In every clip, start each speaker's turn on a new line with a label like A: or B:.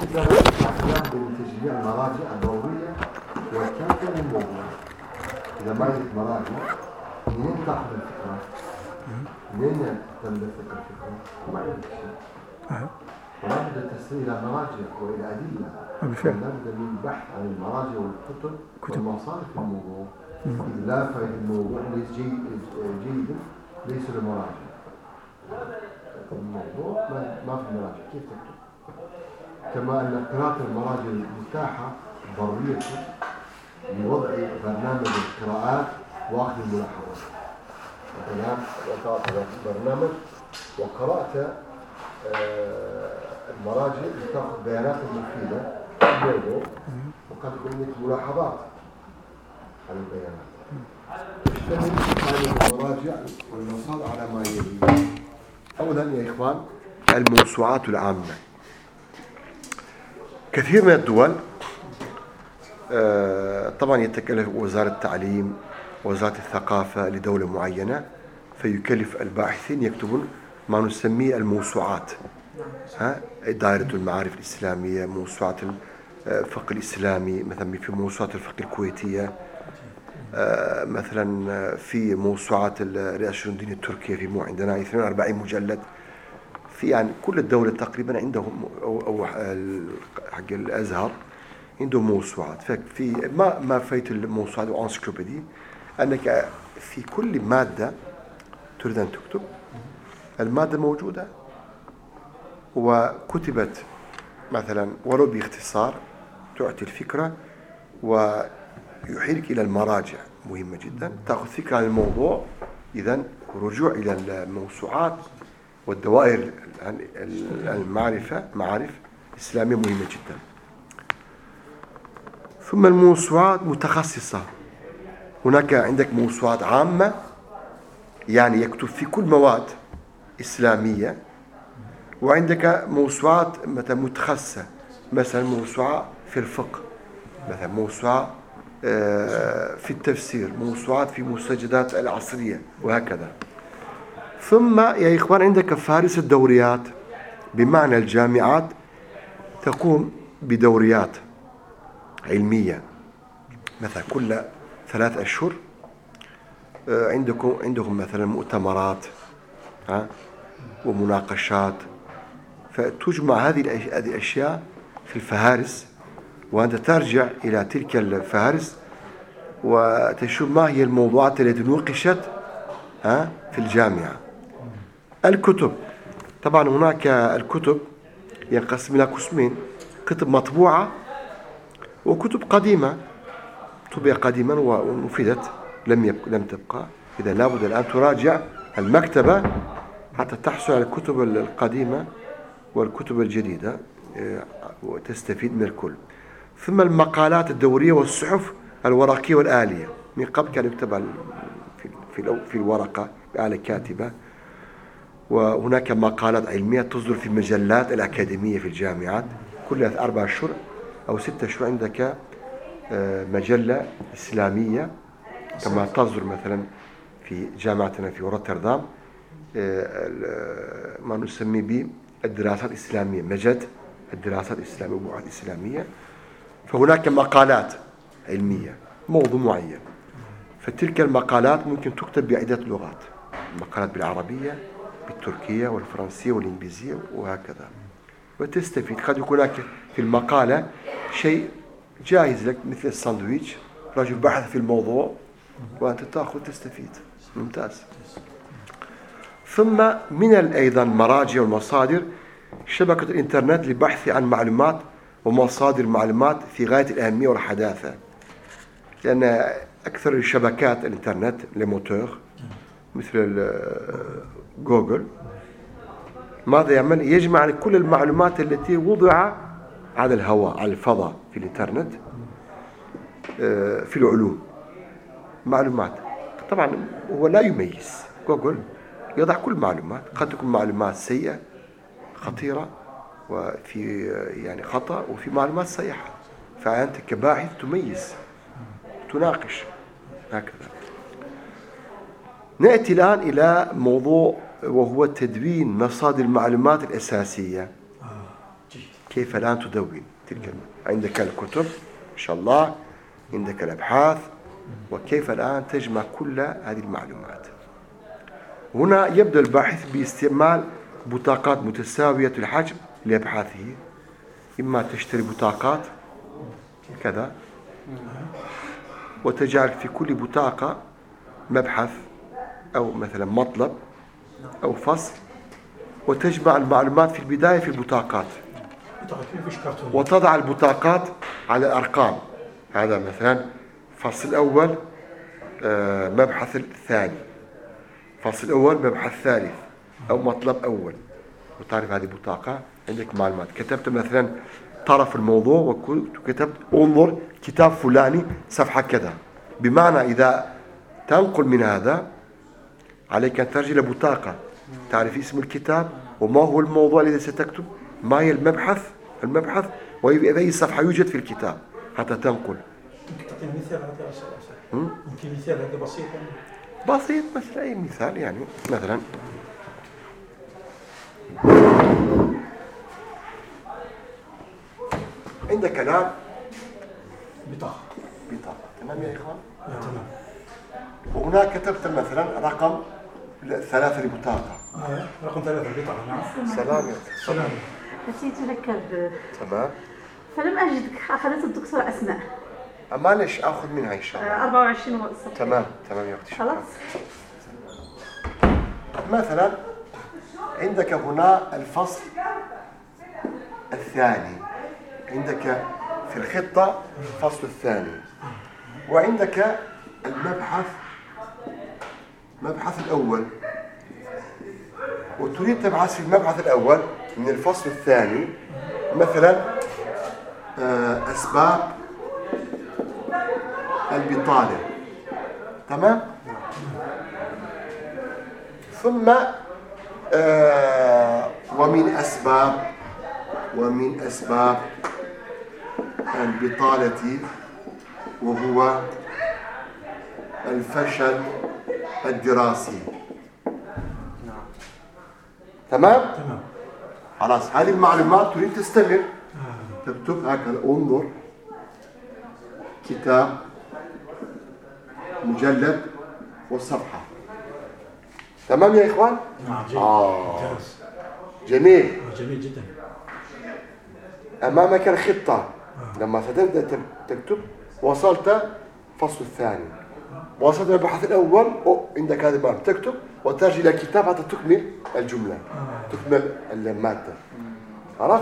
A: تجميع المراجع الضرورية والكافية للموضوع. إذا ما عندك مراجع منين تأخذ الفكرة؟ منين تنبثق الفكرة؟ ما عندك شيء. ولا بد التسليم إلى مراجع وإلى أدلة. ولا بد من البحث عن المراجع والكتب والمصادر في الموضوع. إذا لا فائدة الموضوع ليس جيدا ليس لمراجع. الموضوع ما في مراجع كيف تكتب؟ كما أن قراءة المراجع المتاحة ضرورية لوضع برنامج القراءات وأخذ الملاحظات. مثلا وضعت برنامج وقرأت المراجع لتأخذ بيانات مفيدة في الموضوع وقد تكون لك ملاحظات عن البيانات. تشتمل هذه المراجع والمصادر على ما يلي. أولا يا إخوان الموسوعات العامة. كثير من الدول طبعا يتكلف وزارة التعليم وزارة الثقافة لدولة معينة فيكلف الباحثين يكتبون ما نسميه الموسوعات. دائرة المعارف الإسلامية، موسوعة الفقه الإسلامي، مثلا في موسوعة الفقه الكويتية، مثلا في موسوعات رئاسة الدين التركية في عندنا 42 مجلد. في يعني كل الدولة تقريبا عندهم أو حق الأزهر عندهم موسوعات. ففي ما فايت الموسوعات وانسيكلوبيدي أنك في كل مادة تريد أن تكتب المادة موجودة وكتبت مثلا ولو باختصار تعطي الفكرة ويحيلك إلى المراجع. مهمة جدا تأخذ فكرة عن الموضوع. إذن رجوع إلى الموسوعات والدوائر المعرفة معارف إسلامية مهمة جدا. ثم الموسوعات متخصصة. هناك عندك موسوعات عامة يعني يكتب في كل مواد إسلامية، وعندك موسوعات مثلا متخصصة مثلا موسوعة في الفقه، مثلا موسوعة في التفسير، موسوعات في مستجدات العصرية وهكذا. ثم يا إخوان عندك فهارس الدوريات، بمعنى الجامعات تقوم بدوريات علمية مثلا كل 3 أشهر. عندهم مثلا مؤتمرات ومناقشات، فتجمع هذه الأشياء في الفهارس، وأنت ترجع إلى تلك الفهارس وتشوف ما هي الموضوعات التي نوقشت في الجامعة. الكتب طبعا هناك الكتب ينقسم إلى قسمين: كتب مطبوعة وكتب قديمة طبع قديما ونفدت لم تبقى. إذا لابد الآن تراجع المكتبة حتى تحصل على الكتب القديمة والكتب الجديدة وتستفيد من الكل. ثم المقالات الدورية والصحف الورقية والآلية. من قبل كان يكتب في الورقة بآلة كاتبة، وهناك مقالات علمية تصدر في مجلات الأكاديمية في الجامعات كل 4 أشهر أو 6 أشهر. عندك مجلة إسلامية كما تصدر مثلا في جامعتنا في روتردام ما نسمي به الدراسات الإسلامية، مجد الدراسات الإسلامية وبعث إسلامية. فهناك مقالات علمية موضوع معين، فتلك المقالات ممكن تكتب بعدة لغات، مقالات بالعربية بالتركية والفرنسية والإنجليزية وهكذا، وتستفيد. قد يكون هناك في المقالة شيء جاهز لك مثل الساندويتش، رجل بحث في الموضوع وأنت تأخذ تستفيد. ممتاز. ثم من أيضا مراجع والمصادر شبكة الإنترنت للبحث عن معلومات ومصادر معلومات في غاية الأهمية والحداثة، لأن أكثر الشبكات الإنترنت لموتور مثل جوجل ماذا يعمل؟ يجمع كل المعلومات التي وضع على الهواء على الفضاء في الإنترنت في العلوم معلومات. طبعا هو لا يميز، جوجل يضع كل معلومات، قد تكون معلومات سيئة خطيرة وفي يعني خطأ، وفي معلومات صحيحة، فأنت كباحث تميز تناقش هكذا. نأتي الآن إلى موضوع وهو تدوين مصادر المعلومات الأساسية. كيف الآن تدون تلك عندك الكتب إن شاء الله، عندك الأبحاث، وكيف الآن تجمع كل هذه المعلومات. هنا يبدأ الباحث باستعمال بطاقات متساوية الحجم لأبحاثه. إما تشتري بطاقات كذا وتجعل في كل بطاقة مبحث أو مثلا مطلب أو فصل، وتجمع المعلومات في البداية في البطاقات، وتضع البطاقات على الأرقام. هذا مثلا فصل أول مبحث الثاني، فصل أول مبحث ثالث، أو مطلب أول، وتعرف هذه البطاقة عندك معلومات. كتبت مثلا طرف الموضوع وكتبت انظر كتاب فلاني صفحة كذا، بمعنى إذا تنقل من هذا عليك أن ترجع لبطاقة تعرف اسم الكتاب وما هو الموضوع الذي ستكتب، ما هي المبحث وفي أي صفحة يوجد في الكتاب حتى تنقل.
B: ممكن تعطينا مثال على هذا؟ ممكن مثال هذا بسيط؟
A: بسيط مثل أي مثال، يعني مثلا عندك الآن
B: بطاقة.
A: تمام يا إخوان؟
B: تمام.
A: وهناك كتبت مثلا رقم 3 لبطاقة.
B: رقم 3 البطاقة. نعم.
A: سلام.
C: نسيت أركب.
A: تمام.
C: فلم أجدك، أخذت الدكتورة أسماء.
A: معلش آخذ منها إن شاء الله.
C: 24 صفحة.
A: تمام يا أختي.
C: خلاص.
A: مثلا عندك هنا الفصل الثاني، عندك في الخطة الفصل الثاني، وعندك المبحث الأول، وتريد تبحث في المبحث الأول من الفصل الثاني مثلا أسباب البطالة. تمام؟ ثم ومن أسباب البطالة وهو الفشل الدراسي. تمام؟ خلاص هذه المعلومات تريد تستمر، تكتب هكذا انظر كتاب مجلد والصفحة. تمام يا إخوان؟
B: نعم.
A: جميل.
B: جميل جدا.
A: أمامك الخطة، لما ستبدأ تكتب وصلت الفصل الثاني، وصلت البحث الأول، عندك هذا المعلومة تكتب وترجع إلى الكتاب حتى تكمل الجملة، تكمل المادة. عرفت؟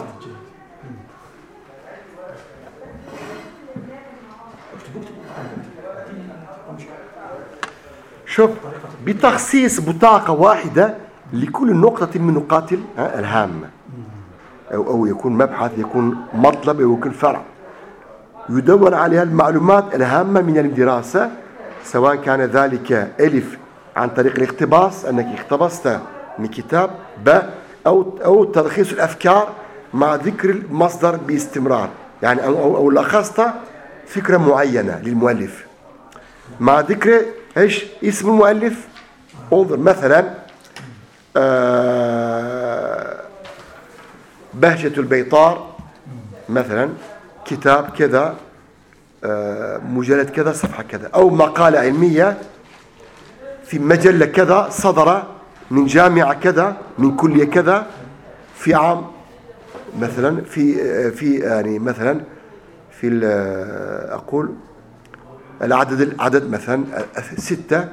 A: شوف، بتخصيص بطاقة واحدة لكل نقطة من نقاط الهامة، أو يكون مبحث، يكون مطلب، أو يكون فرع، يدون عليها المعلومات الهامة من الدراسة، سواء كان ذلك ألف عن طريق الاقتباس أنك اقتبست من كتاب، ب أو تلخيص الأفكار مع ذكر المصدر باستمرار، يعني أو لخصت فكرة معينة للمؤلف مع ذكر إيش اسم المؤلف. انظر مثلا بهجة البيطار مثلا كتاب كذا، مجلد كذا، صفحة كذا، أو مقالة علمية في مجلة كذا صدر من جامعة كذا من كلية كذا في عام مثلا في يعني مثلا في أقول العدد مثلا 6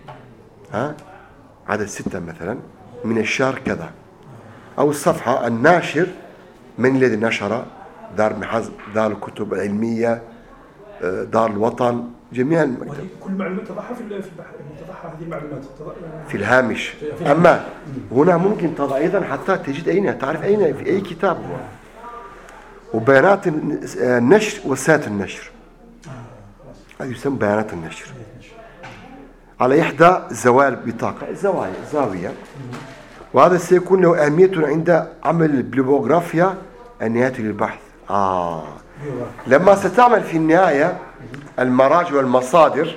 A: عدد 6 مثلا من الشهر كذا، أو الصفحة الناشر من الذي نشر، دار محز، دار الكتب العلمية، دار الوطن، جميع المكتب.
B: كل معلومات تضعها في البحث، تضعها هذه المعلومات
A: في الهامش. أما هنا ممكن تضع أيضا حتى تجد أين، تعرف أين في أي كتاب هو، وبيانات النشر وسنة النشر، هذا يسمى بيانات النشر على إحدى زوايا البطاقة، زاوية، وهذا سيكون له أهمية عند عمل البيبليوغرافيا النهاية للبحث. لما ستعمل في النهاية المراجع والمصادر،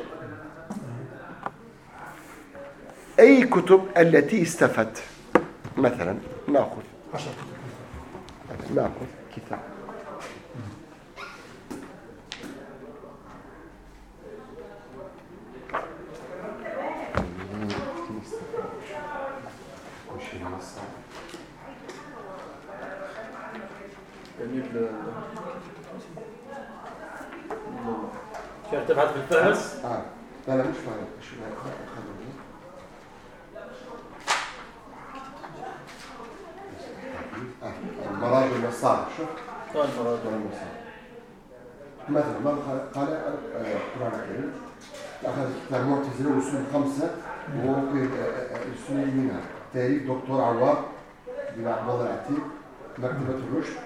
A: أي كتب التي استفدت، مثلا نأخذ كتاب.
B: شيخ تبحث في الفهرس؟
A: لا مش فاهم. شو المراجع والمصادر. شوف
B: المراجع
A: والمصادر. مثلا ما قال القرآن الكريم أخذ كتاب معتزلة والأصول الخمسة وهو الأصول منها تاريخ دكتور عواد بن عبد الله العتيق مكتبة الرشد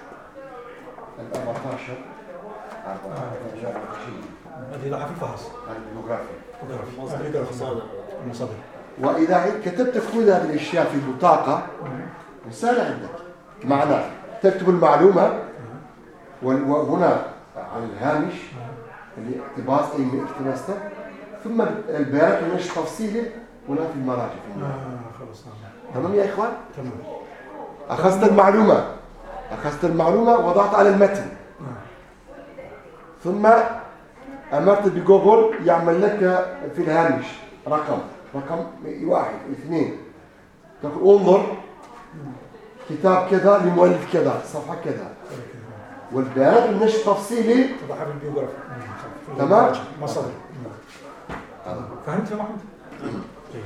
A: 14
B: هذه ضعف الفهرس.
A: المصادر. وإذا كتبت كل هذه الأشياء في بطاقة رسالة عندك معناه تكتب المعلومة وهنا على الهامش اللي اقتباس أي من اقتباسته ثم البيانات والنشر تفصيلي هنا في المراجع
B: خلاص
A: تمام يا إخوان؟
B: تمام.
A: أخذت المعلومة وضعت على المتن ثم أمرت بجوجل يعمل لك في الهامش رقم 1 2 تقول انظر كتاب كذا لمؤلف كذا صفحة كذا والبيانات النشر تفصيلي
B: تضعها في البيوغرافي.
A: تمام؟
B: مصادر. فهمت يا محمد؟ جيد.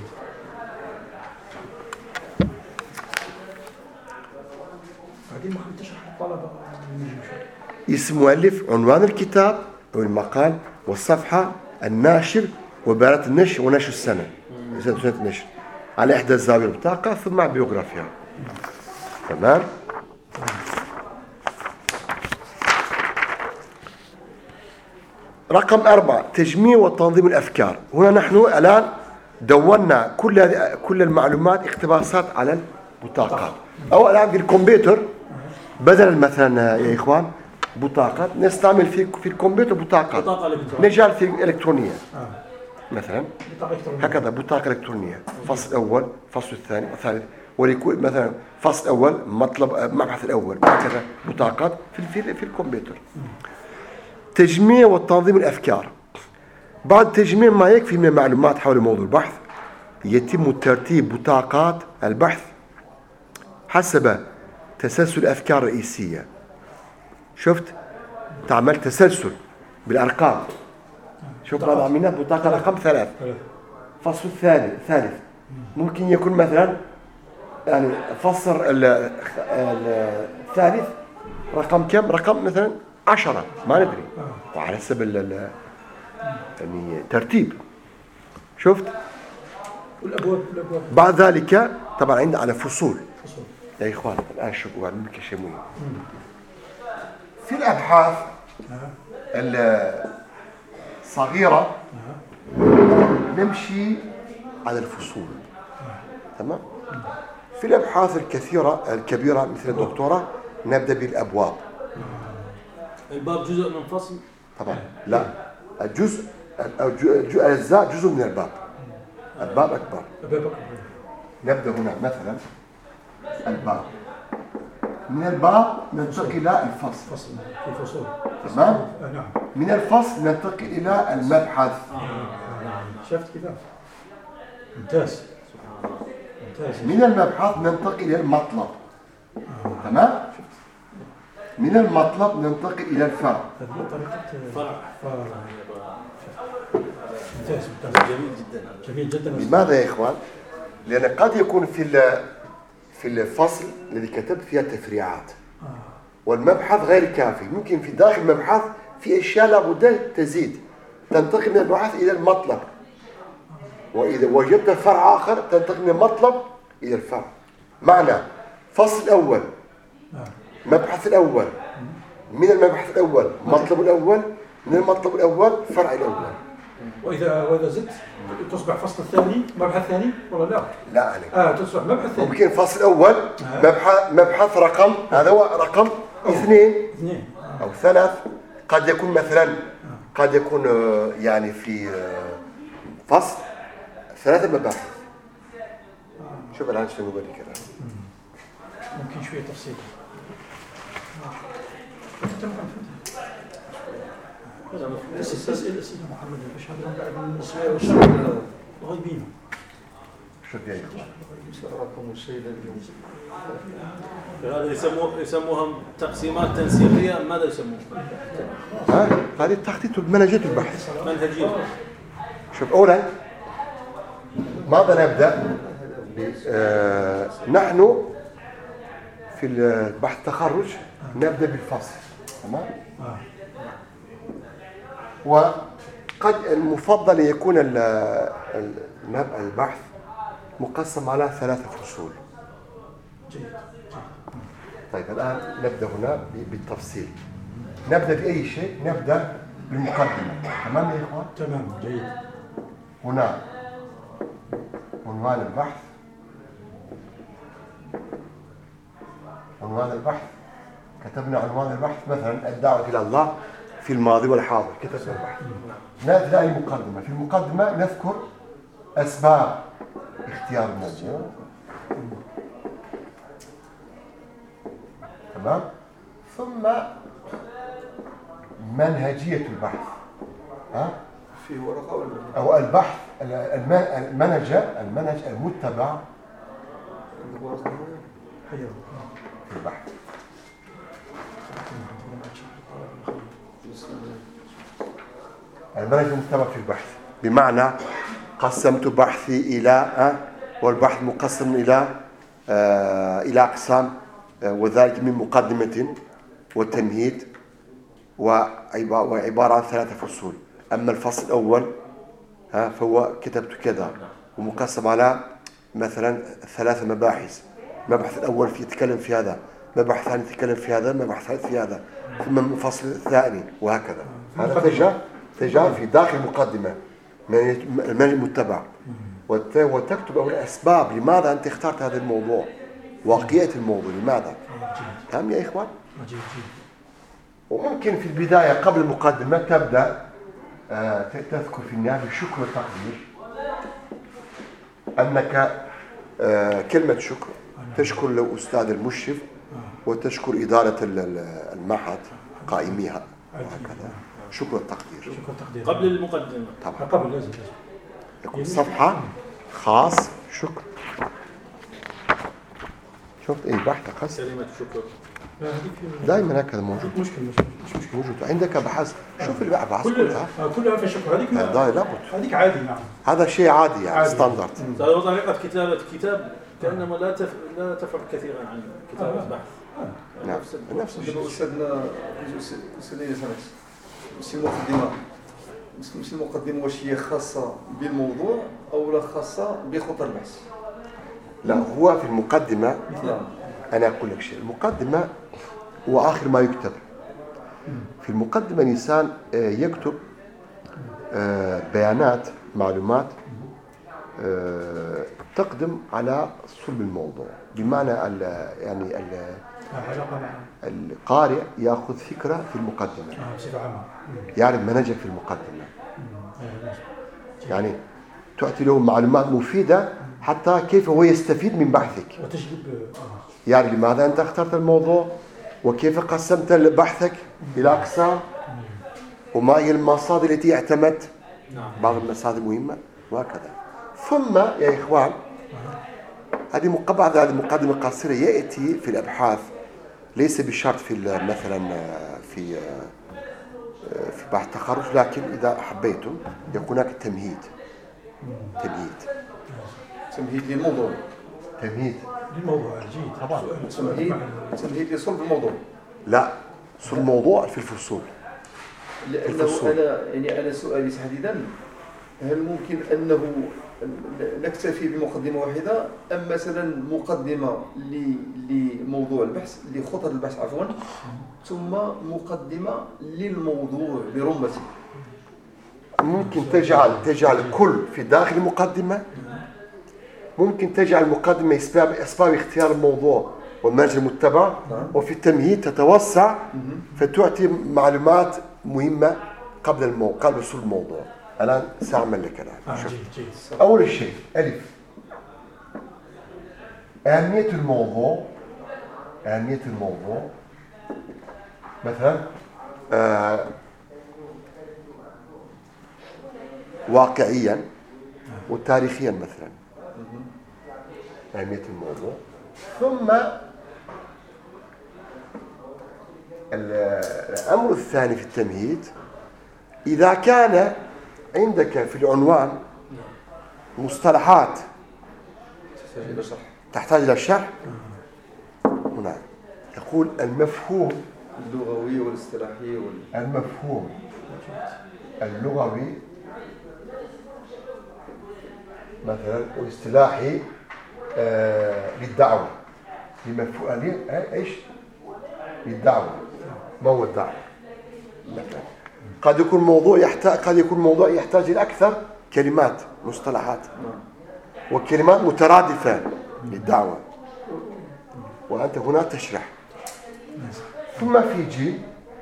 B: بعدين محمد تشرح للطلبة
A: اسم مؤلف عنوان الكتاب والمقال والصفحة الناشر وبيانات النشر ونشر السنة النشر على إحدى الزاوية البطاقة ثم مع بيوغرافيا. تمام؟ رقم 4 تجميع وتنظيم الأفكار. هنا نحن الآن دوننا كل المعلومات اقتباسات على البطاقات أو الآن في الكمبيوتر بدل مثلا يا إخوان بطاقات نستعمل في الكمبيوتر بطاقات مجال في الإلكترونية مثلا هكذا بطاقة إلكترونية فصل أول فصل الثاني الثالث وليكون مثلا فصل أول مبحث الأول هكذا بطاقات في الكمبيوتر. تجميع وتنظيم الأفكار. بعد تجميع ما يكفي من المعلومات حول موضوع البحث يتم ترتيب بطاقات البحث حسب تسلسل الأفكار الرئيسية. شفت تعمل تسلسل بالأرقام. شوف ماذا عملنا بطاقة رقم 3 فصل الثالث ممكن يكون مثلا يعني فصل الثالث رقم كم رقم مثلا 10 ما ندري وعلى حسب يعني ترتيب. شفت
B: والأبواب
A: بعد ذلك طبعا عندنا على فصول يا إخوان الآن شوفوا بعد شيء مهم في الأبحاث الصغيرة نمشي على الفصول. تمام. في الأبحاث الكبيرة مثل الدكتوراه نبدأ بالأبواب.
B: الباب جزء من فصل؟
A: طبعا لا الأجزاء جزء من الباب. الباب أكبر. نبدأ هنا مثلا الباب من الباب ننتقل إلى الفصل.
B: في فصول.
A: تمام.
B: نعم.
A: من الفصل ننتقل إلى المبحث.
B: شفت كيف؟ ممتاز.
A: من المبحث ننتقل إلى المطلب. تمام. من المطلب ننتقل إلى الفرع.
B: هذه طريقة فرع. ممتاز. جميل جدا.
A: لماذا يا إخوان؟ لأن قد يكون في الفصل الذي كتبت فيها تفريعات والمبحث غير كافي. ممكن في داخل المبحث في أشياء لابد تزيد تنتقل من المبحث إلى المطلب. وإذا وجدت فرع آخر تنتقل من المطلب إلى الفرع. معنى فصل الأول مبحث الأول من المبحث الأول مطلب الأول من المطلب الأول فرع الأول.
B: وإذا زدت تصبح فصل الثاني مبحث ثاني ولا لا؟
A: لا عليك.
B: تصبح مبحث ثاني.
A: ممكن فصل أول مبحث رقم هذا هو رقم 2 أو 3. قد يكون مثلا قد يكون يعني في فصل 3 مباحث. شوف الآن شنو بقول لك.
B: ممكن شوية تفصيل. أسئلة محمد الأشهر بعد النساء والشر غايبين.
A: شوف يا
D: هذا يسموها تقسيمات تنسيقية، ماذا يسموها؟
A: هذه التخطيط منهجية البحث.
D: منهجية.
A: شوف أولا ماذا نبدأ؟ نحن في البحث التخرج نبدأ بالفصل، تمام؟ وقد المفضل يكون البحث مقسم على 3 فصول. طيب الآن نبدأ هنا بالتفصيل. نبدأ بأي شيء، نبدأ بالمقدمة، تمام يا إخوان؟
B: تمام، جيد.
A: هنا عنوان البحث، عنوان البحث كتبنا عنوان البحث مثلا الدعوة إلى الله في الماضي والحاضر، كتبنا البحث. نبدأ المقدمة. في المقدمة نذكر أسباب اختيار الموضوع، تمام؟ ثم منهجية البحث،
E: في ورقة ولا
A: أو البحث، المنهج المتبع في البحث. المنهج المتبع في البحث بمعنى قسمت بحثي إلى والبحث مقسم إلى أقسام، وذلك من مقدمة وتمهيد وعبارة عن 3 فصول. أما الفصل الأول فهو كتبت كذا ومقسم على مثلا 3 مباحث. المبحث الأول يتكلم في هذا، مبحث ثاني يتكلم في هذا، مبحث ثالث في هذا، ثم الفصل الثاني وهكذا. هذا تجاه في داخل المقدمة المنهج المتبع، وتكتب أول أسباب لماذا أنت اخترت هذا الموضوع، واقعية الموضوع لماذا. تمام يا إخوان؟ وممكن في البداية قبل المقدمة تبدأ تذكر في النهاية شكر وتقدير، أنك كلمة شكر تشكر الأستاذ المشرف وتشكر إدارة المعهد قائميها وهكذا. شكر التقدير
D: قبل المقدمة
A: طبعا،
B: قبل لازم
A: يكون صفحة خاص شكر. شفت ايه بحث خاص
D: كلمة شكر
A: دائما هكذا موجود.
B: مش مشكلة
A: موجود عندك بحث. شوف البحث
B: كلها في شكر. هذيك
A: لابد،
B: هذيك عادي. نعم،
A: هذا شيء عادي يعني ستاندرد.
D: هذا طريقة كتابة كتاب كأنما لا تفرق كثيرا عن كتابة بحث.
A: نعم نفس الشيء.
E: أستاذنا المقدمة، مش المقدمة واش هي خاصة بالموضوع أو لا خاصة بخطة البحث؟
A: لا، هو في المقدمة أنا أقول لك شيء. المقدمة هو آخر ما يكتب. في المقدمة الإنسان يكتب بيانات، معلومات تقدم على صلب الموضوع، بمعنى يعني القارئ يأخذ فكرة في المقدمة، يعرف منهجك في المقدمة، يعني تعطي له معلومات مفيدة حتى كيف هو يستفيد من بحثك، يعني لماذا أنت اخترت الموضوع وكيف قسمت بحثك إلى أقسام وما هي المصادر التي اعتمدت، بعض المصادر مهمة وهكذا. ثم يا إخوان هذه مقدمة قصيرة يأتي في الأبحاث، ليس بالشرط في مثلا في بحث تخرج، لكن إذا حبيتم يكون هناك تمهيد
E: للموضوع.
A: تمهيد
B: للموضوع جيد طبعا.
E: تمهيد لصلب الموضوع.
A: لا، صلب الموضوع في الفصول.
E: لأنه أنا سؤالي تحديدا، هل ممكن أنه نكتفي بمقدمة واحدة أم مثلا مقدمة لموضوع البحث، لخطط البحث عفوا، ثم مقدمة للموضوع برمته؟
A: ممكن تجعل كل في داخل المقدمة، ممكن تجعل المقدمة أسباب اختيار الموضوع والمنهج المتبع، وفي التمهيد تتوسع فتعطي معلومات مهمة قبل وصول الموضوع. الآن سأعمل لك الآن. أول شيء ألف، أهمية الموضوع مثلا واقعيا وتاريخيا مثلا أهمية الموضوع. ثم الأمر الثاني في التمهيد، إذا كان عندك في العنوان مصطلحات تحتاج إلى شرح، هنا يقول المفهوم
E: اللغوي والاصطلاحي
A: المفهوم اللغوي مثلا والاصطلاحي للدعوة، لمفهوم ايش؟ للدعوة. ما هو الدعوة؟ مثلا قد يكون موضوع يحتاج إلى أكثر كلمات مصطلحات وكلمات مترادفة للدعوة، وأنت هنا تشرح. ثم في جيل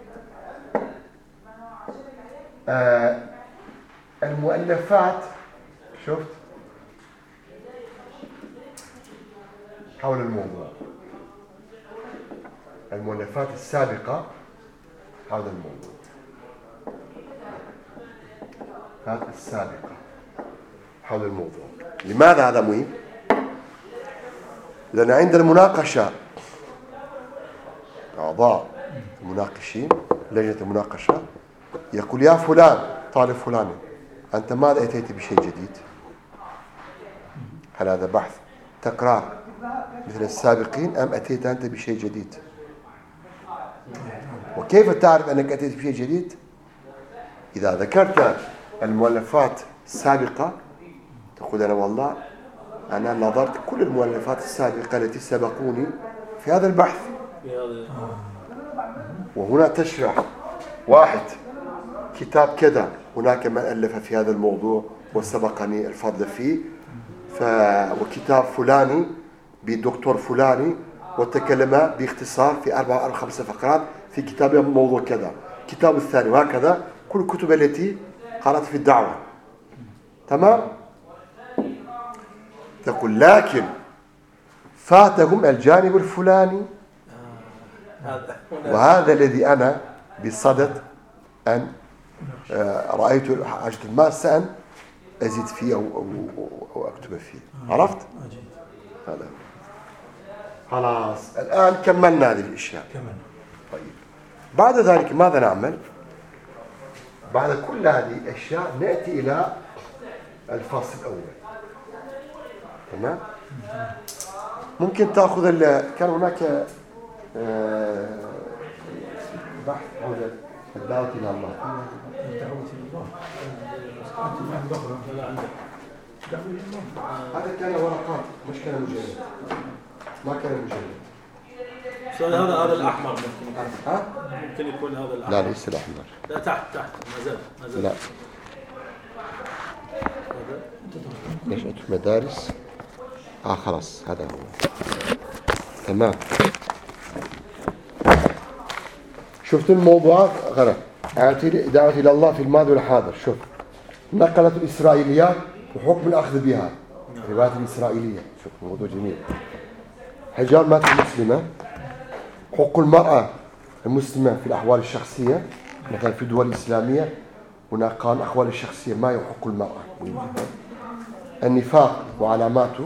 A: المؤلفات، شفت حول الموضوع، المؤلفات السابقة حول الموضوع، السابقة حول الموضوع. لماذا هذا مهم؟ لأن عند المناقشة أعضاء المناقشين لجنة المناقشة يقول يا فلان طالب فلان، أنت ماذا أتيت بشيء جديد؟ هل هذا بحث تكرار مثل السابقين أم أتيت أنت بشيء جديد؟ وكيف تعرف أنك أتيت بشيء جديد؟ إذا ذكرت المؤلفات السابقة تقول أنا والله أنا نظرت كل المؤلفات السابقة التي سبقوني في هذا البحث، وهنا تشرح واحد كتاب كذا هناك من ألف في هذا الموضوع وسبقني الفضل فيه، وكتاب فلاني بدكتور فلاني وتكلم باختصار في 4 أو 5 فقرات في كتاب موضوع كذا، كتاب الثاني، وهكذا كل الكتب التي قرأت في الدعوة. تمام؟ تقول لكن فاتهم الجانب الفلاني، وهذا الذي أنا بصدد أن رأيت حاجة الماسة أن أزيد فيه أو أكتب فيه. عرفت؟ هذا خلاص. الآن كملنا هذه الأشياء. طيب بعد ذلك ماذا نعمل؟ بعد كل هذه الأشياء نأتي إلى الفصل الأول. تمام؟ ممكن تأخذ كان هناك بحث حول الدعوة إلى الله.
B: الدعوة إلى الله.
A: هذا كان ورقات مش كان مجلد، ما كان مجلد.
D: هذا الأحمر ممكن.
A: ها؟
D: ممكن يكون هذا الأحمر.
A: لا ليس الأحمر.
D: لا تحت ما زال.
A: لا. نشأة المدارس. خلاص هذا هو. تمام. شفت الموضوعات غير دعوة إلى الله في الماضي والحاضر. شوف نقلت الإسرائيليات وحكم الأخذ بها، الروايات الإسرائيلية. شوف موضوع جميل. حجاب المرأة المسلمة، حقوق المرأة المسلمة في الأحوال الشخصية، مثلا في الدول الإسلامية هناك قانون الأحوال الشخصية ما هي حقوق المرأة، النفاق وعلاماته،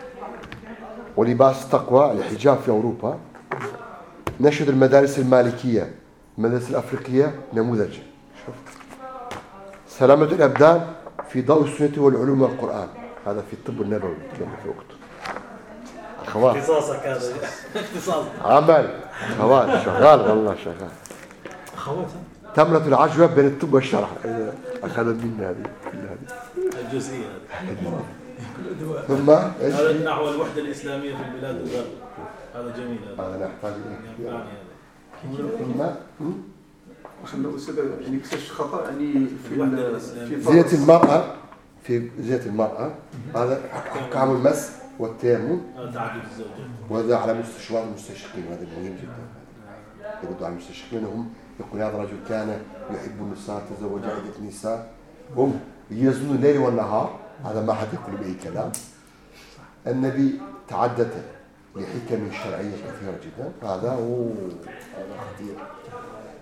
A: ولباس التقوى الحجاب في أوروبا، نشد المدارس المالكية، المدارس الأفريقية نموذج. شوف سلامة الأبدان في ضوء السنة والعلوم والقرآن، هذا في الطب النبوي كان في وقته. أخوات
D: اختصاصك هذا اختصاص
A: عمل أخوات شغال والله شغال.
B: أخوات
A: تمرة العجوة بين الطب والشرح أخذ منا هذه كل هذه
D: الجزئية هذه.
A: ثم
D: هذا نحو الوحدة الإسلامية في البلاد الغرب، هذا جميل
A: هذا نحتاج إليه. ثم
E: خلنا أستاذ يعني كسش خطأ يعني في
A: زينة المرأة، في زينة المرأة هذا أحكام المس والتيمم،
D: تعدد الزوجات،
A: وهذا على مستشفى المستشرقين، وهذا مهم جدا. يردوا على المستشرقين هم يقول هذا الرجل كان يحب النساء تزوج عدة نساء، هم يزنون الليل والنهار، هذا ما حد يقول بأي كلام. النبي تعدد لحكم شرعية كثيرة جدا، هذا خطير.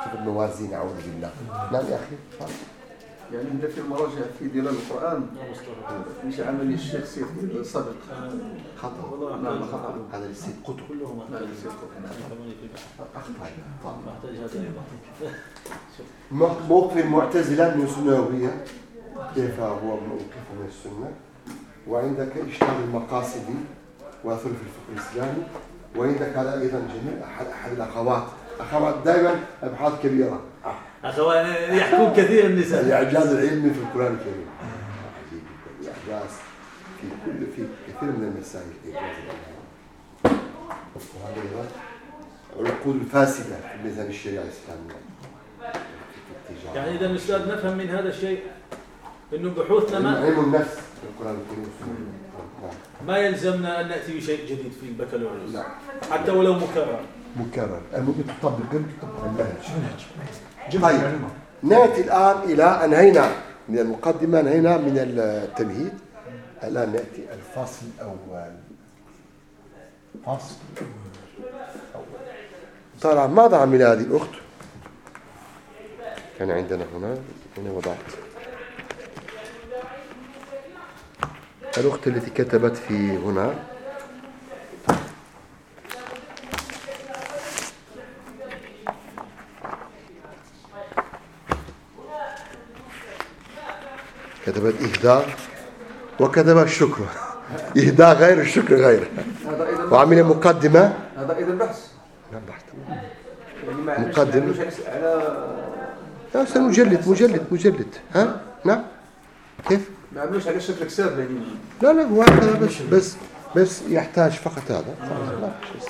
A: شوف الموازين أعوذ بالله. نعم يا أخي.
E: يعني هنا في المراجع في دلال القرآن مش عمل الشيخ سيد صدق
A: خطأ.
E: نعم خطأ.
A: هذا السيد قطب
D: كلهم
A: موقف المعتزلة من السنوية كيف هو موقف من السنة. وعندك إشكال المقاصدي وثلث الفقه الإسلامي. وعندك هذا أيضا جميل أحد الأخوات دائما أبحاث كبيرة.
D: أخوان يحكون كثير النساء.
A: الإعجاز العلمي في القرآن الكريم. الإعجاز في كثير من المسائل إعجاز العلمي. وهذا العقود الفاسدة في ميزان الشريعة الإسلامية.
D: يعني إذا الأستاذ نفهم من هذا الشيء إنه بحوثنا
A: علم النفس في القرآن الكريم
D: ما يلزمنا أن نأتي بشيء جديد في البكالوريوس.
A: نعم.
D: حتى ولو مكرر.
A: ممكن تطبق المنهج. طيب نأتي الآن إلى أنهينا من المقدمة، أنهينا من التمهيد. الآن نأتي الفصل الأول. ترى ماذا عمل هذه الأخت؟ كان عندنا هنا وضعت الأخت التي كتبت في هنا كتبت إهداء وكتب الشكر. إهداء غير الشكر غير. وعمل مقدمة.
E: هذا أيضا بحث.
A: نعم بحث.
E: يعني
A: مقدم.
E: على
A: مجلد. ها؟ نعم. كيف؟
E: ما عملوش على شكل كتاب يعني.
A: لا هو هذا بس يحتاج فقط هذا. لا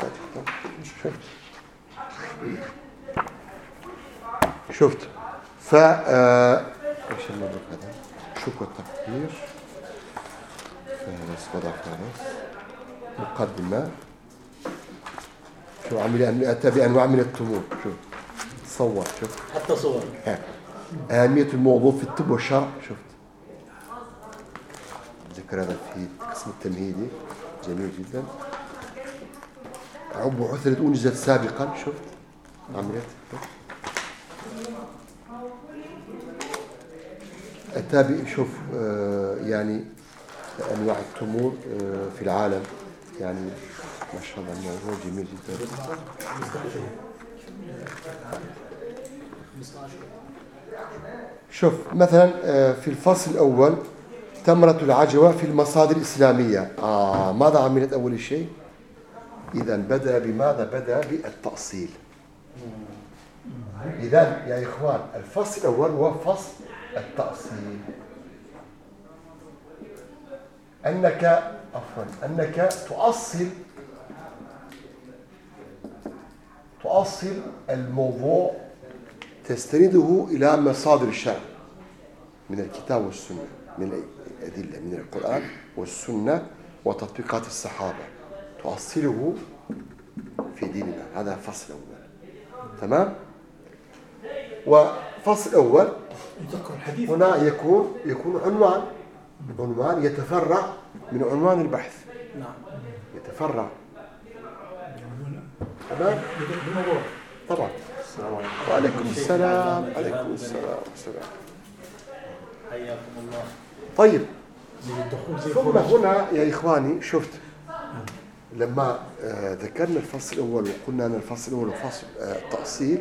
A: شفت. ايش المبروك هذا؟ شكر التقدير. فارس وضع فارس. مقدمة. شو عمل أتى بأنواع من الطموح. شوف صور شوف
D: حتى صور.
A: أهمية الموضوع في الطب والشرع. شفت ذكر هذا في القسم التمهيدي جميل جدا. بحوث التي أنجزت سابقا. شفت عملت أتى شوف يعني أنواع التمور في العالم. يعني ما شاء الله الموضوع جميل جدا. شوف مثلا في الفصل الأول تمرة العجوة في المصادر الإسلامية. ماذا عملت أول شيء؟ إذا بدأ بماذا؟ بدأ بالتأصيل. إذا يا إخوان الفصل الأول هو فصل التأصيل. أنك تؤصل الموضوع تستنده إلى مصادر الشرع من الكتاب والسنة، من الأدلة من القرآن والسنة وتطبيقات الصحابة. تؤصله في ديننا. هذا فصل أول. تمام. وفصل أول هنا يكون عنوان يتفرع من عنوان البحث.
D: نعم.
A: يتفرع. تمام. طبعا. وعليكم السلام.
D: حياكم الله.
A: طيب ثم هنا يا إخواني شفت لما ذكرنا الفصل الأول وقلنا أن الفصل الأول فصل التأصيل.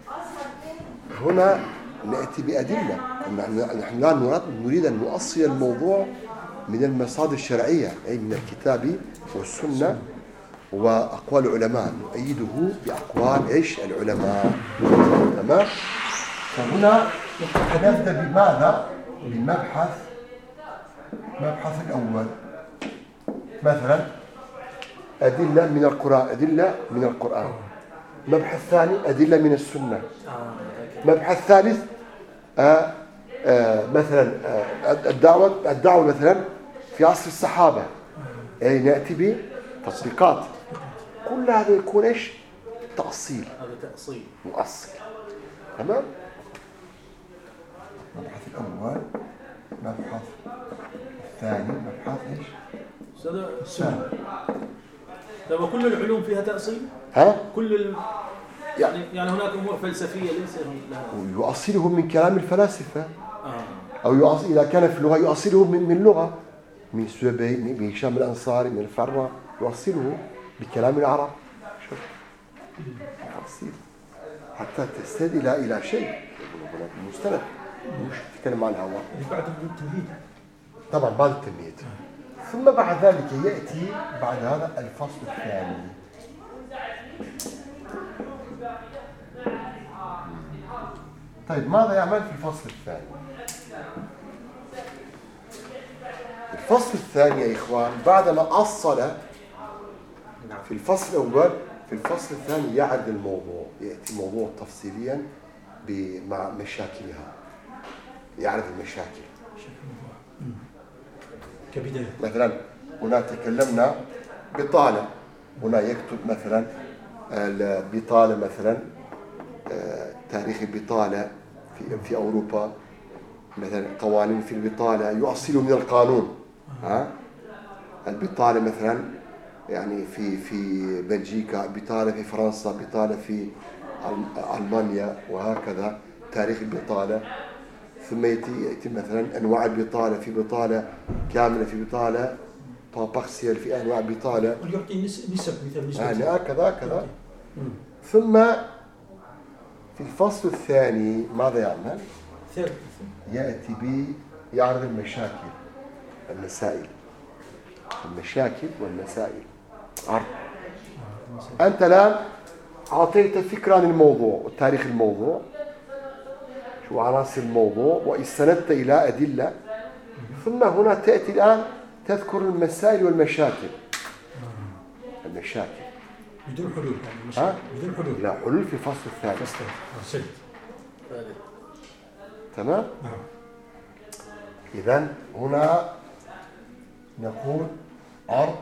A: هنا نأتي بأدلة. نحن لا نريد أن نؤصل الموضوع من المصادر الشرعية أي من الكتاب والسنة وأقوال العلماء. نؤيده بأقوال العلماء. تمام. فهنا نبدأ بماذا؟ بالمبحث الأول. مثلا أدلة من القرآن. مبحث ثاني أدلة من السنة. مبحث ثالث مثلا الدعوة مثلا في عصر الصحابة. أي نأتي بتطبيقات. كل هذا يكون تأصيل.
D: هذا تأصيل
A: مؤصل. تمام. المبحث الأول، المبحث الثاني، مبحث
D: السنة. طيب كل العلوم فيها تأصيل؟
A: ها؟
D: يعني هناك أمور فلسفية ليس لها
A: ويؤصله من كلام الفلاسفة أو إذا كان في اللغة يؤصله من لغة، من سويبي، من هشام الأنصاري، من الفراء، يؤصله بكلام العرب. شوف يؤصل حتى تستند إلى شيء مستند، مش تتكلم عن الهواء.
B: بعد التمهيد
A: طبعا بعد التمهيد. ثم بعد ذلك يأتي بعد هذا الفصل الثاني. طيب ماذا يعمل في الفصل الثاني؟ الفصل الثاني يا إخوان بعدما أصل في الفصل الأول، في الفصل الثاني يعرض الموضوع، يأتي موضوع تفصيليا مع مشاكلها، يعرض المشاكل
B: كبداية.
A: مثلا هنا تكلمنا بطالة، هنا يكتب مثلا البطالة مثلا تاريخ البطالة في أوروبا، مثلا قوانين في البطالة يؤصله من القانون. البطالة مثلا يعني في بلجيكا، بطالة في فرنسا، بطالة في ألمانيا، وهكذا تاريخ البطالة. ثم يأتي مثلا أنواع البطالة، في بطالة كاملة، في بطالة بارسيال، في أنواع بطالة
B: يعطي نسب مثل نسبة
A: يعني هكذا. ثم في الفصل الثاني ماذا يعمل؟ يأتي يعرض المشاكل، المسائل، المشاكل والمسائل. عرض. أنت الآن أعطيت فكرة عن الموضوع وتاريخ الموضوع، شو عناصر الموضوع، واستندت إلى أدلة. ثم هنا تأتي الآن تذكر المسائل والمشاكل. المشاكل
B: بدون حلول يعني بدون حلول.
A: لا حلول في الفصل الثاني. تمام؟ إذن هنا نقول عرض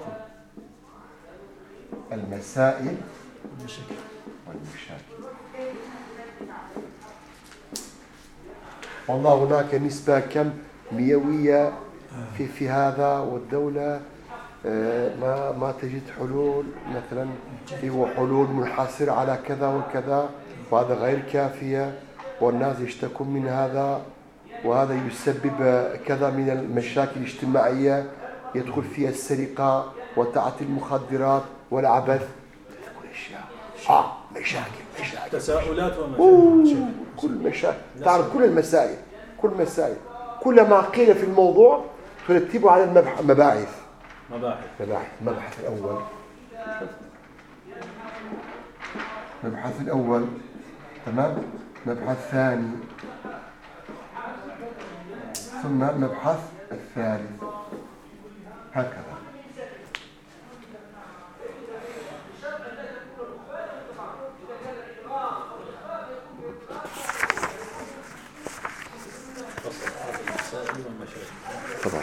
A: المسائل والمشاكل. والله هناك نسبة كم مئوية في هذا، والدولة ما تجد حلول، مثلا في حلول منحصرة على كذا وكذا، وهذا غير كافية، والناس يشتكون من هذا، وهذا يسبب كذا من المشاكل الاجتماعية يدخل فيها السرقة وتعاطي المخدرات والعبث. تقول أشياء مشاكل
D: تساؤلات ومشاكل،
A: كل مشاكل، تعرف كل المسائل، كل ما قيل في الموضوع ترتبه على المباحث. المبحث الأول، المبحث الأول تمام، مبحث ثاني، ثم مبحث الثالث، هكذا. طبعا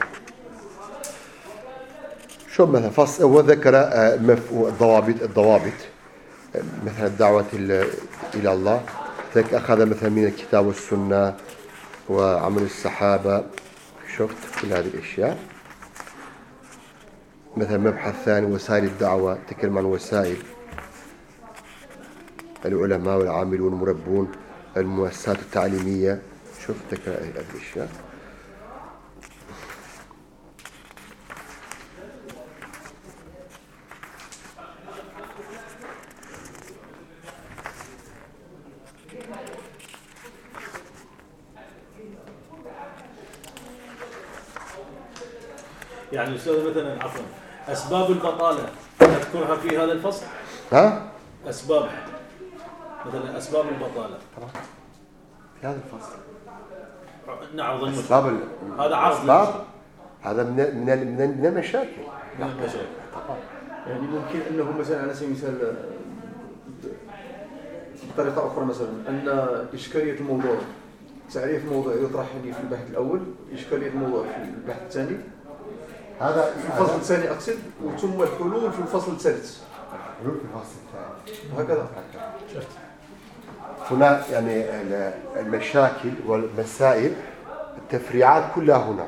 A: شو مثلا فصل وذكر الضوابط مثلا الدعوة إلى الله، أخذ مثلا من الكتاب والسنة وعمل الصحابة، شفت كل هذه الأشياء. مثلا مبحث ثاني وسائل الدعوة، تكلم عن وسائل العلماء والعاملون والمربون، المؤسسات التعليمية، شفت تكلم عن هذه الأشياء.
D: يعني أستاذ مثلا عفوا أسباب البطالة نذكرها في هذا الفصل؟ أسباب مثلا أسباب البطالة
A: طبعا في هذا الفصل
D: نعرض
A: أسباب
D: هذا عرض
A: هذا من المشاكل.
E: يعني ممكن أنه مثلا على سبيل المثال بطريقة أخرى مثلا أن إشكالية الموضوع، تعريف الموضوع يطرح لي في البحث الأول، إشكالية الموضوع في البحث الثاني،
A: هذا
E: في الفصل الثاني أقصد، ثم الحلول في الفصل الثالث.
A: الحلول في الفصل الثاني
E: هكذا.
A: هنا يعني المشاكل والمسائل التفريعات كلها هنا.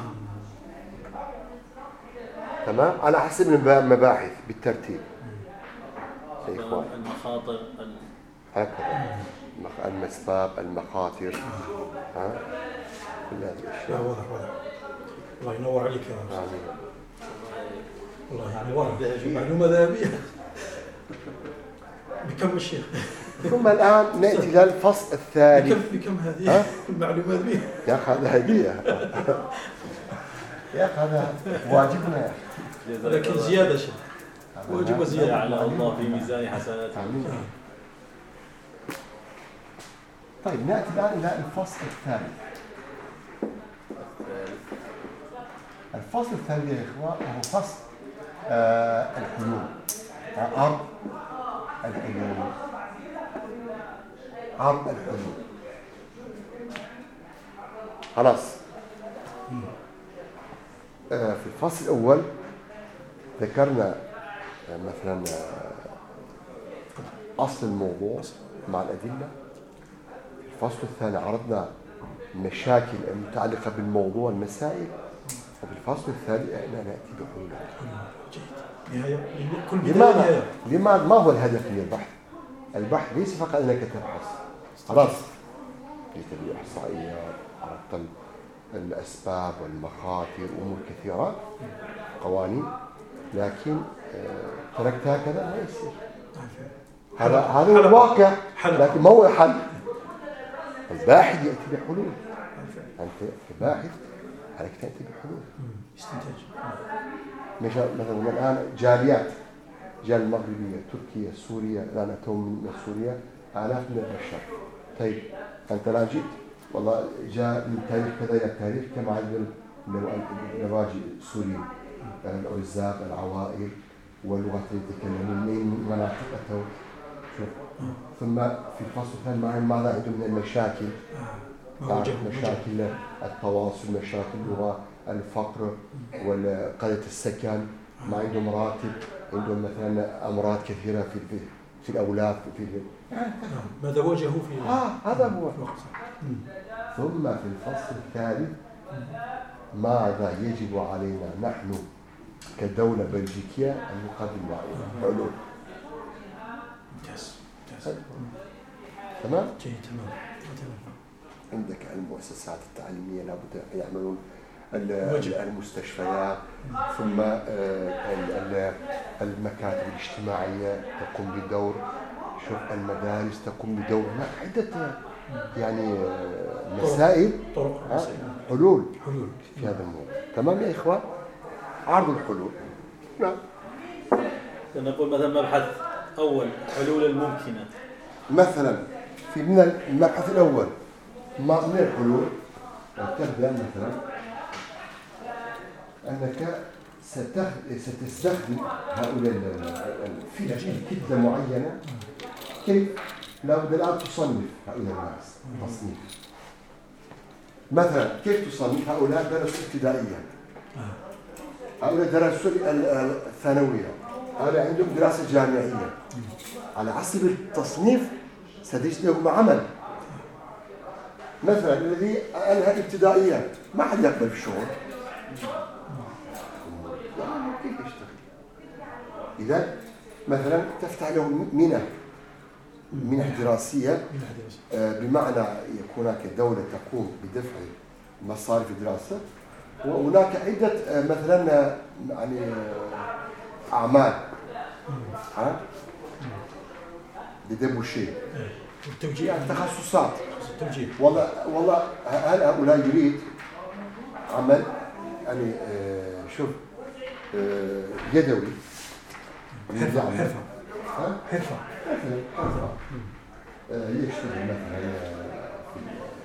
A: تمام على حسب المباحث بالترتيب.
D: المخاطر
A: هكذا الأسباب، المخاطر، كل هذه الأشياء.
B: واضح. الله ينور عليك يا أستاذ. والله يعني واضح، معلومة ذهبية. بكم الشيخ؟
A: ثم الآن نأتي إلى الفصل الثاني.
B: بكم هذه المعلومات دي؟
A: يا أخي هذا هدية. يا أخي هذا واجبنا.
B: لكن زيادة شيء. واجب زيادة.
D: جعله الله في ميزان حسناته.
A: آمين. طيب نأتي الآن إلى الفصل الثالث. الفصل الثاني يا إخوة هو فصل الحلول. عرض الحلول. خلاص. في الفصل الأول ذكرنا مثلا أصل الموضوع مع الأدلة. في الفصل الثاني عرضنا المشاكل المتعلقة بالموضوع، المسائل. وفي الفصل الثالث احنا نأتي بحلول. لماذا؟ ما هو الهدف من البحث؟ البحث ليس فقط أنك تبحث. خلاص جيت بالإحصائيات، عرفت الأسباب والمخاطر وأمور كثيرة، قوانين، لكن تركت هكذا ما يصير. هذا هو الواقع، لكن ما هو الحل. الباحث يأتي بحلول. أنت كباحث عليك تأتي بحلول.
B: استنتاج.
A: مثلا الآن جاليات، جال المغربية، تركيا، سوريا، الآن أتوا من سوريا آلاف من البشر. طيب أنت الآن جئت والله جاء من تاريخ كذا إلى تاريخ كما عندنا النواجي السوريين، الأرزاق، العوائل واللغات اللي يتكلمون من مناطق أتوا. ثم في الفصل الثاني ماذا عندهم من المشاكل؟ مشاكل التواصل، مشاكل اللغة، الفقر، وقلة السكن، ما عندهم راتب، عندهم مثلا أمراض كثيرة في الأولاد،
B: ماذا واجهوا في
A: هذا هو. ثم في الفصل الثالث ماذا يجب علينا نحن كدولة بلجيكية أن نقدم حلول. تمام؟
B: تمام.
A: عندك المؤسسات التعليمية لابد يعملون المستشفيات، ثم المكاتب الاجتماعية تقوم بدور، شوف المدارس تقوم بدور، عدة يعني مسائل، حلول في هذا الموضوع. تمام يا إخوان؟ عرض الحلول. نعم.
D: نقول مثلا مبحث أول، حلول الممكنة.
A: مثلا في من المبحث الأول من الحلول تبدأ مثلا أنك ستستخدم هؤلاء في كتلة معينة. كيف؟ لابد الآن تصنف هؤلاء الناس تصنيف. مثلا كيف تصنف؟ هؤلاء درسوا ابتدائيا، هؤلاء درسوا الثانوية، هؤلاء عندهم دراسة جامعية. على حسب التصنيف ستجد لهم عمل. مثلا الذي أنهى ابتدائيا ما حد يقبل في الشغل، كيف يشتغل؟ إذا مثلا تفتح لهم منح دراسية، بمعنى يكون هناك دولة تقوم بدفع مصاريف الدراسة، وهناك عدة مثلا يعني أعمال بدبوشي
B: التوجيه،
A: يعني تخصصات.
B: التوجيه
A: والله هل هؤلاء يريد عمل يعني شوف يدوي،
B: حرفة
A: يشتغل مثلا في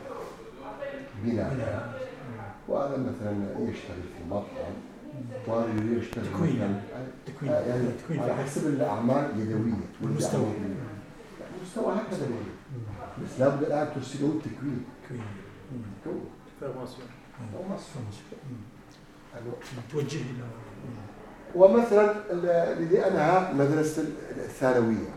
A: بناء، وهذا مثلا يشتغل في مطعم، وهذا يشتغل
B: تكوين
A: يعني على حسب الأعمال يدوية
B: والمستوى
A: هكذا. بس لابد الآن ترسلون تكوين.
B: توجه إلى.
A: ومثلا الذي أنهى مدرسة الثانوية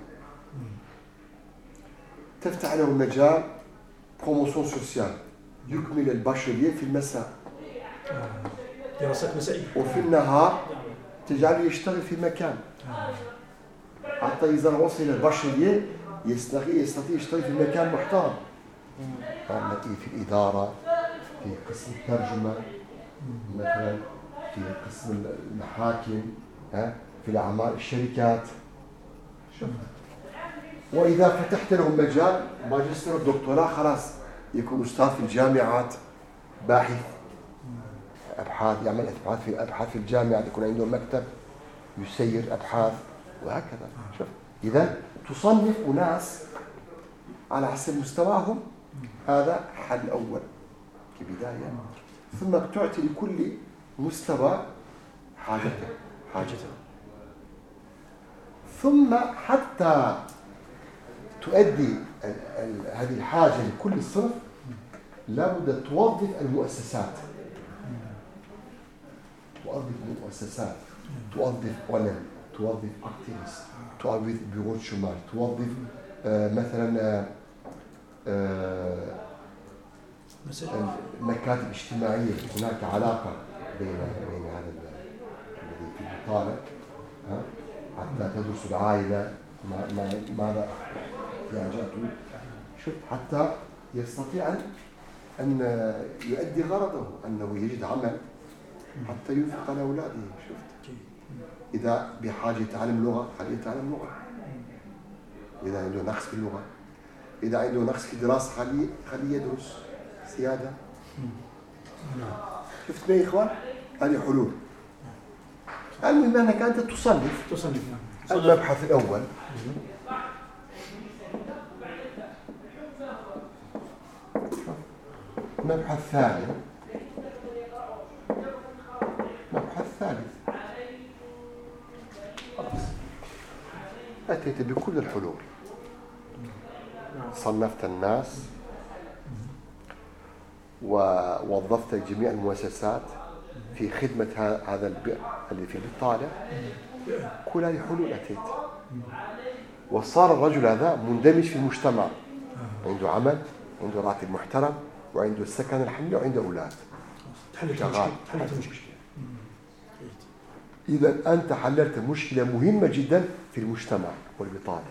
A: تفتح له مجال بروموسيون سوسيال، يكمل البشرية في المساء،
B: دراسات مسائية،
A: وفي النهار تجعله يشتغل في مكان حتى إذا وصل البشرية يستطيع يشتغل في مكان محترم، في الإدارة، في قسم الترجمة مثلا، في قسم المحاكم، في الأعمال الشركات. وإذا فتحت لهم مجال ماجستير والدكتوراه خلاص يكون أستاذ في الجامعات، باحث أبحاث، يعمل أبحاث في الجامعة، يكون عنده مكتب يسير أبحاث وهكذا. شوف، إذا تصنف أناس على حسب مستواهم، هذا حل أول كبداية، ثم تعطي لكل مستوى حاجته، ثم حتى تؤدي هذه الحاجة لكل الصنف لابد توظف المؤسسات، توظف علم، توظف اكتيفيست، توظف بيروت شمال، توظف مثلا مكاتب اجتماعية، هناك علاقة بين هذا الذي في البطالة حتى تدرس العائلة ماذا احتياجاته، شوف، حتى يستطيع أن يؤدي غرضه، أنه يجد عمل حتى ينفق على أولاده. شفت، إذا بحاجة يتعلم لغة خليه يتعلم لغة، إذا عنده نقص في اللغة، إذا عنده نقص في الدراسة خليه يدرس زيادة. شفت بيه يا إخوان؟ هذه حلول. المهم أنك أنت تصنف المبحث الأول، المبحث الثاني، المبحث الثالث، أتيت بكل الحلول، صنفت الناس ووظفت جميع المؤسسات في خدمة هذا اللي في البطالة، كل هذه حلول أتيت، وصار الرجل هذا مندمج في المجتمع، عنده عمل، عنده راتب محترم، وعنده السكن الحملي، وعنده أولاد.
B: حلت المشكلة.
A: إذا أنت حللت مشكلة مهمة جدا في المجتمع والبطالة.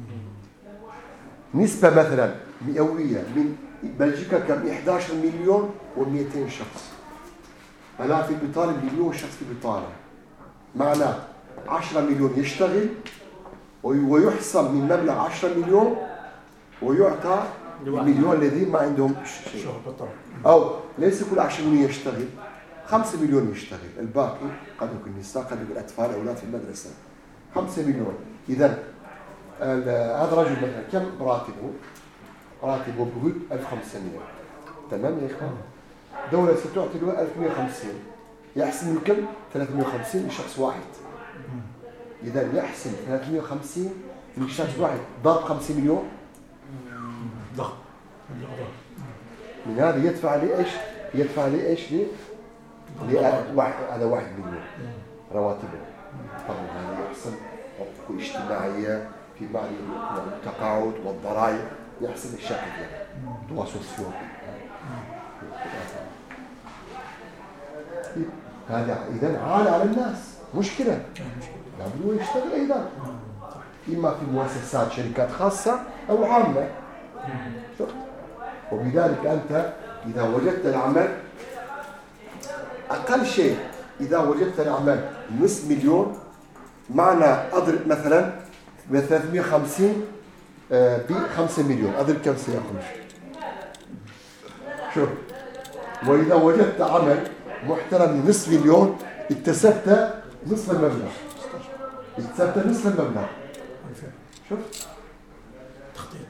A: نسبة مثلا مئوية من بلجيكا كم 11 مليون و200 شخص، أنا في البطالة 1,000,000 شخص في البطالة، معناه 10 مليون يشتغل ويحسم من مبلغ 10 مليون ويعطى المليون الذين ما عندهم شيء، أو ليس كل 10 مليون يشتغل، 5 مليون يشتغل، الباقي قد يكون النساء، قد يكون الأطفال، أولاد في المدرسة. 5 مليون. إذن هذا الرجل مثلا كم راتبه بروت 1500، تمام يا إخوان؟ دولة ستعطي له 1150، يحسن كم 350 لشخص واحد. إذا يحسن 350 لشخص واحد ضرب 5 مليون،
B: ضخم.
A: من هذا يدفع لي ايش؟ يدفع لي ايش؟ هذا 1 مليون رواتبه. طبعا هذا يحسن حقوق اجتماعية في معنى التقاعد والضرائب، يحسن الشكل يعني تواصل السيوم. هذا إذن عال على الناس، مشكلة، لابد يشتغل أيضا، إما في مؤسسات شركات خاصة أو عامة. وبذلك أنت إذا وجدت العمل، أقل شيء إذا وجدت العمل نصف مليون، معنى أضرب مثلا ب 350 ب 5 مليون، أضرب كم سيخرج؟ شوف، وإذا وجدت عمل محترم نصف مليون، اكتسبت نصف المبلغ، شوف
B: تخطيط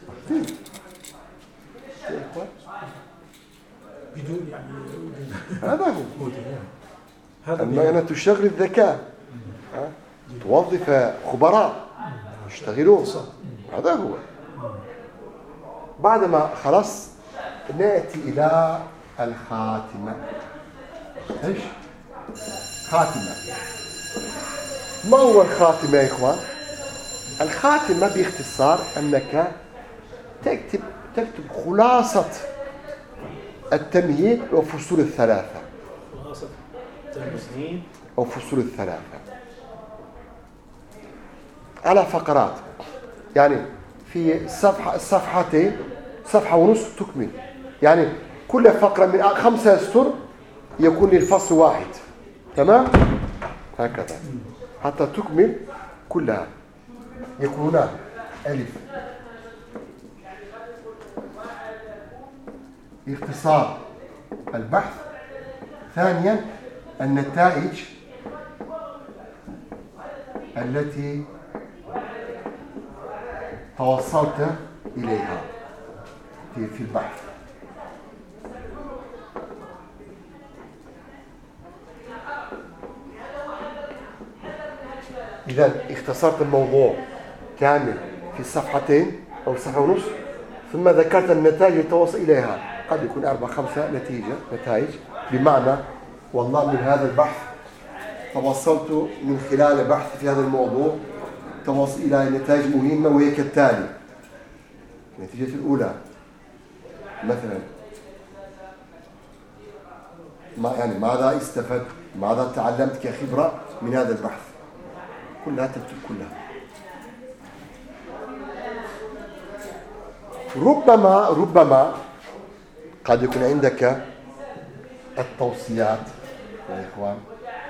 B: بدون يعني
A: هذا هو. أما أنا تشغل الذكاء، توظف خبراء يشتغلون، هذا هو. بعدما خلاص نأتي إلى الخاتمة. إيش؟ خاتمة. ما هو الخاتمة يا إخوان؟ الخاتمة باختصار أنك تكتب خلاصة التمهيد وفصول الثلاثة.
D: خلاصة التمهيد
A: وفصول الثلاثة على فقرات، يعني في الصفحتين صفحة ونصف تكمل، يعني كل فقرة من 5 أسطر يكون للفصل واحد. تمام؟ هكذا حتى تكمل كلها يكون هناك ألف. اختصار البحث. ثانيا النتائج التي توصلت إليها في البحث. إذا اختصرت الموضوع كامل في صفحتين أو صفحة ونص، ثم ذكرت النتائج التي توصل إليها، قد يكون 4-5 نتائج، بمعنى والله من هذا البحث توصلت من خلال بحث في هذا الموضوع توصل إلى نتائج مهمة، وهي كالتالي. النتيجة الأولى مثلا ماذا استفدت، ماذا تعلمت كخبرة من هذا البحث، كلها تكتب كلها. ربما قد يكون عندك التوصيات يا إخوان،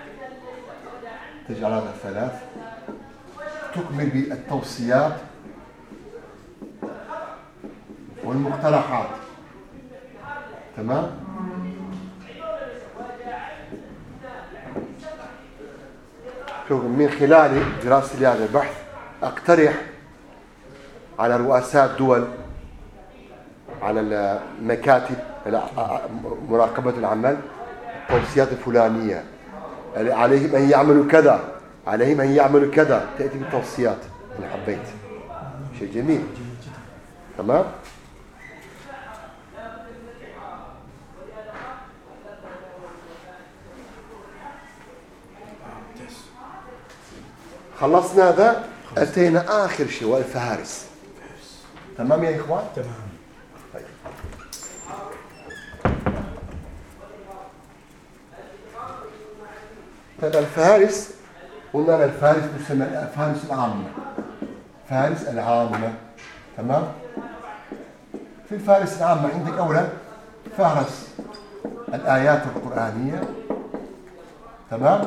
A: تجعل هذا 3 تكمل بالتوصيات والمقترحات. تمام؟ من خلال دراستي لهذا البحث أقترح على رؤساء الدول، على المكاتب مراقبة العمل، التوصيات الفلانية، عليهم أن يعملوا كذا، عليهم أن يعملوا كذا، تأتي بالتوصيات. أنا حبيت شيء جميل. تمام؟ خلصنا هذا، أتينا آخر شيء والفهارس. تمام يا إخوان؟
B: تمام.
A: طيب. الفهارس قلنا الفهارس تسمى الفهارس العامة، فهارس العامة. تمام؟ في الفهارس العامة عندك أولا فهرس الآيات القرآنية. تمام؟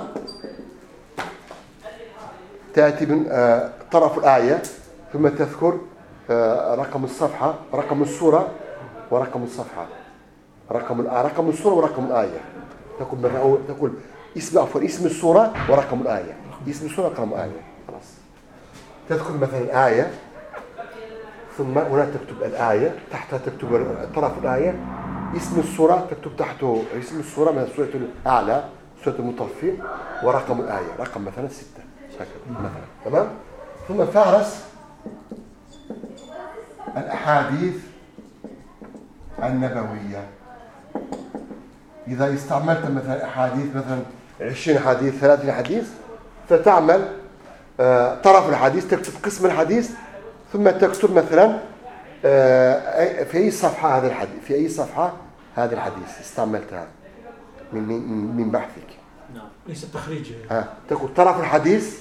A: تأتي من طرف الآية، ثم تذكر رقم الصفحة، رقم السورة، ورقم الصفحة، رقم السورة ورقم الآية. تقول اسم السورة ورقم الآية، اسم السورة ورقم الآية. خلاص. تذكر مثلا آية، ثم هنا تكتب الآية، تحتها تكتب طرف الآية، اسم السورة تكتب تحته اسم السورة من سورة الأعلى، سورة المطففين، ورقم الآية، رقم مثلا 6 مثلا. تمام؟ ثم فهرس الأحاديث النبوية. إذا استعملت مثلا أحاديث مثلا 20 حديث 30 حديث، فتعمل طرف الحديث، تكتب قسم الحديث، ثم تكتب مثلا في أي صفحة هذا الحديث، في أي صفحة هذا الحديث استعملتها من بحثك.
B: نعم. ليس التخريج.
A: تكتب طرف الحديث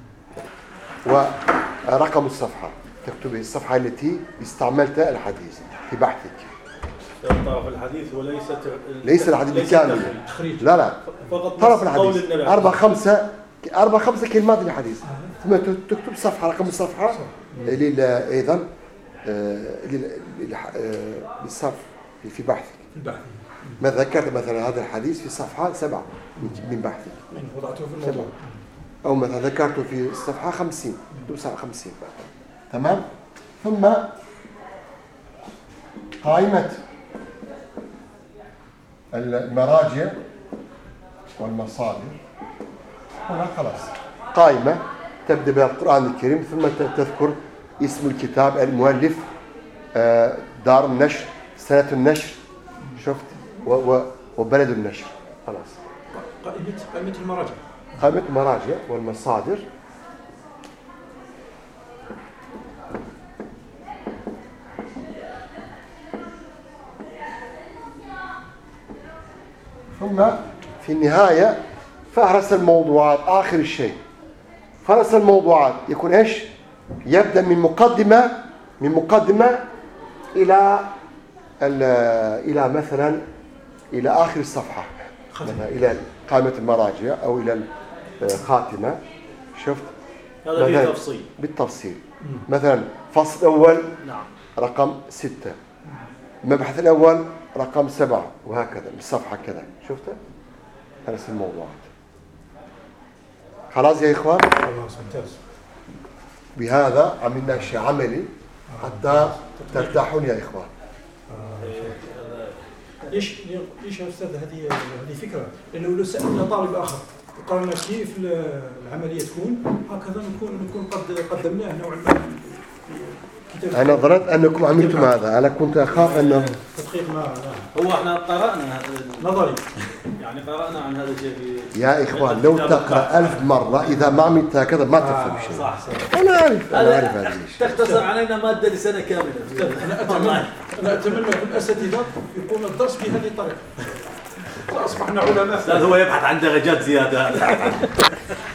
A: ورقم الصفحة، تكتب الصفحة التي استعملت الحديث في بحثك.
D: طرف الحديث
A: ليس الحديث كامل. لا
D: فقط
A: طرف الحديث 4-5 كلمات من الحديث، ثم تكتب صفحة، رقم الصفحة أيضا للصف في بحثك. ما ذكرت مثلا هذا الحديث في صفحة 7 من بحثك،
B: وضعته في الموضوع،
A: أو مثلا ذكرته في الصفحة 50 50. تمام؟ ثم قائمة المراجع والمصادر. هنا خلاص قائمة تبدأ بالقرآن الكريم، ثم تذكر اسم الكتاب، المؤلف، دار النشر، سنة النشر، شفت، وبلد النشر. خلاص.
B: قائمة المراجع.
A: قائمة المراجع والمصادر. ثم في النهاية فهرس الموضوعات. آخر شيء فهرس الموضوعات يكون إيش؟ يبدأ من مقدمة من مقدمة إلى مثلا إلى آخر الصفحة، مثلا إلى قائمة المراجع أو إلى الخاتمة. شفت؟
D: هذا فيه تفصيل
A: بالتفصيل. مثلا فصل الأول
D: نعم
A: رقم 6، المبحث الأول رقم 7، وهكذا الصفحة كذا. شفته؟ هذا الموضوعات. خلاص يا إخوان؟
B: خلاص ممتاز.
A: بهذا عملنا شيء عملي حتى ترتاحون يا إخوان.
B: ليش يا أستاذ هذه فكرة، لأنه لو سألنا طالب آخر وقالنا كيف العملية تكون هكذا نكون قد قدمناه نوعا ما.
A: أنا ظننت أنكم عملتم هذا، أنا كنت أخاف أنه
B: تدقيق ما
D: هو احنا قرأنا هذا
B: نظري،
D: يعني قرأنا عن هذا الشيء في
A: يا إخوان لو تقرأ 1000 مرة إذا ما عملت هكذا ما تفهم شيء.
D: صح.
A: أنا عارف هذا الشيء.
D: تختصر علينا مادة لسنة كاملة.
B: أنا أتمنى من الأساتذة يكون الدرس بهذه الطريقة، أصبحنا علماء.
D: هو يبحث عن درجات زيادة.